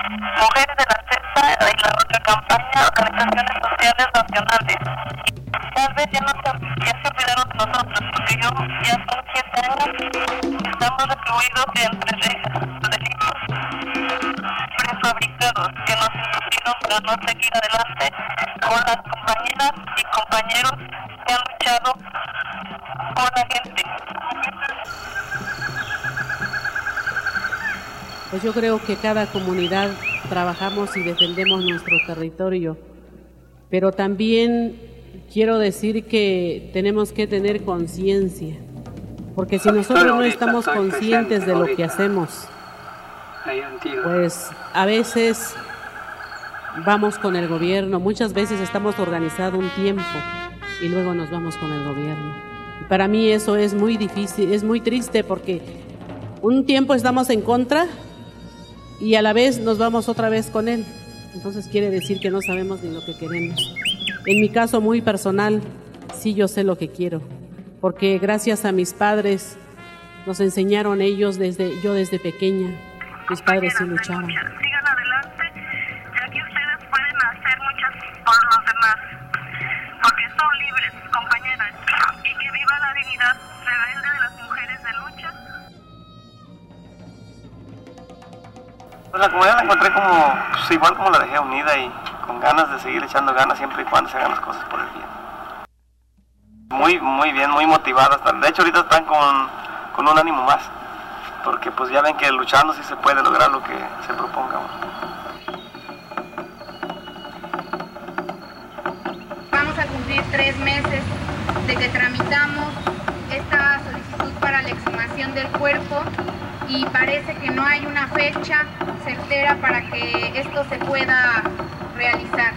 mujeres de la CESA y la otra campaña, organizaciones sociales nacionales. Tal vez ya se olvidaron de nosotros, porque yo ya son 7 años, estamos recluidos entre delitos prefabricados que nos impusieron para no seguir adelante con las compañeras y compañeros que han luchado por la gente. Pues yo creo que cada comunidad trabajamos y defendemos nuestro territorio, pero también quiero decir que tenemos que tener conciencia, porque si nosotros no estamos conscientes de lo que hacemos, pues a veces vamos con el gobierno, muchas veces estamos organizados un tiempo y luego nos vamos con el gobierno. Y para mí eso es muy difícil, es muy triste, porque un tiempo estamos en contra y a la vez nos vamos otra vez con él. Entonces quiere decir que no sabemos ni lo que queremos. En mi caso muy personal, sí, yo sé lo que quiero, porque gracias a mis padres nos enseñaron ellos desde pequeña. Mis padres sí lucharon. Sigan adelante, ya que ustedes pueden hacer muchas por los demás, porque son libres, compañeras, y que viva la dignidad rebelde de las mujeres de lucha. Pues la comunidad la encontré como, pues igual como la dejé, unida y con ganas de seguir echando ganas siempre y cuando se hagan las cosas por el bien. Muy bien, muy motivadas. De hecho ahorita están con un ánimo más, porque pues ya ven que luchando sí se puede lograr lo que se proponga. Vamos a cumplir 3 meses de que tramitamos esta solicitud para la exhumación del cuerpo y parece que no hay una fecha certera para que esto se pueda realizar.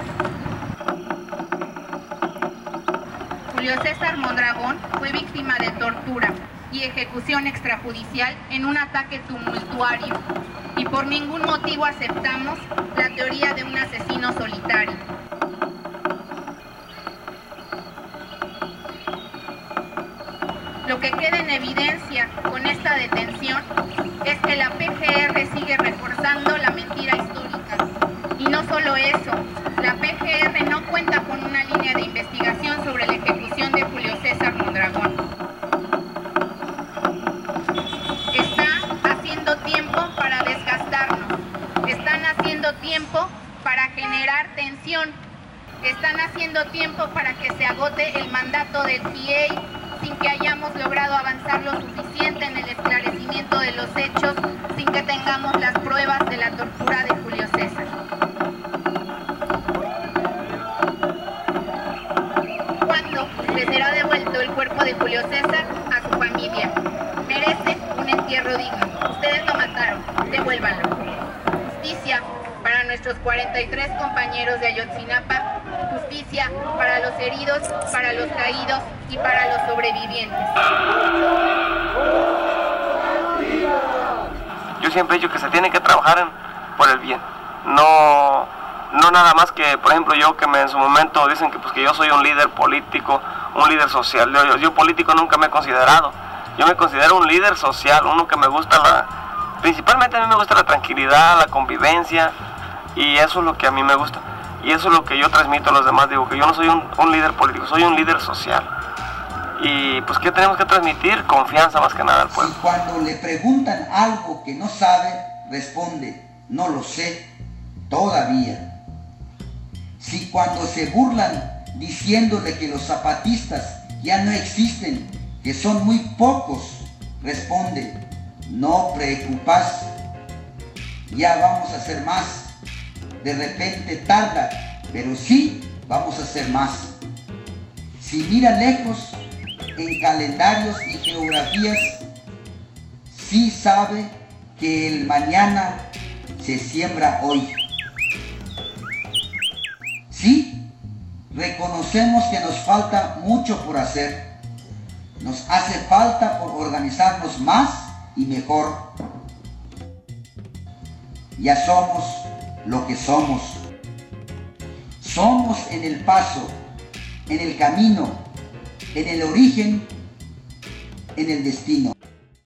Julio César Mondragón fue víctima de tortura y ejecución extrajudicial en un ataque tumultuario, y por ningún motivo aceptamos la teoría de un asesino solitario. Lo que queda en evidencia con esta detención es que la PGR sigue reforzando la mentira histórica. Y no solo eso, la PGR no cuenta con una línea de investigación sobre la ejecución de Julio César Mondragón. Está haciendo tiempo para desgastarnos, están haciendo tiempo para generar tensión, están haciendo tiempo para que se agote el mandato del PA sin que hayamos logrado avanzar lo suficiente en el esclarecimiento de los hechos, sin que tengamos las pruebas de la tortura de Julio César. ¿Cuándo le será devuelto el cuerpo de Julio César a su familia? Merece un entierro digno. Ustedes lo mataron, devuélvanlo. Justicia para nuestros 43 compañeros de Ayotzinapa, justicia para los heridos, para los caídos y para los sobrevivientes. Yo siempre he dicho que se tiene que trabajar por el bien, no nada más que, por ejemplo, yo que en su momento dicen que yo soy un líder político, un líder social. Yo político nunca me he considerado. Yo me considero un líder social, uno que me gusta principalmente a mí me gusta la tranquilidad, la convivencia, y eso es lo que a mí me gusta. Y eso es lo que yo transmito a los demás. Digo que yo no soy un líder político, soy un líder social. Y pues ¿qué tenemos que transmitir? Confianza más que nada al pueblo. Si cuando le preguntan algo que no sabe, responde, no lo sé, todavía. Si cuando se burlan diciéndole que los zapatistas ya no existen, que son muy pocos, responde, no preocupas, ya vamos a hacer más. De repente tarda, pero sí vamos a hacer más. Si mira lejos en calendarios y geografías, sí sabe que el mañana se siembra hoy. Sí, reconocemos que nos falta mucho por hacer. Nos hace falta por organizarnos más y mejor. Ya somos lo que somos. Somos en el paso, en el camino, en el origen, en el destino.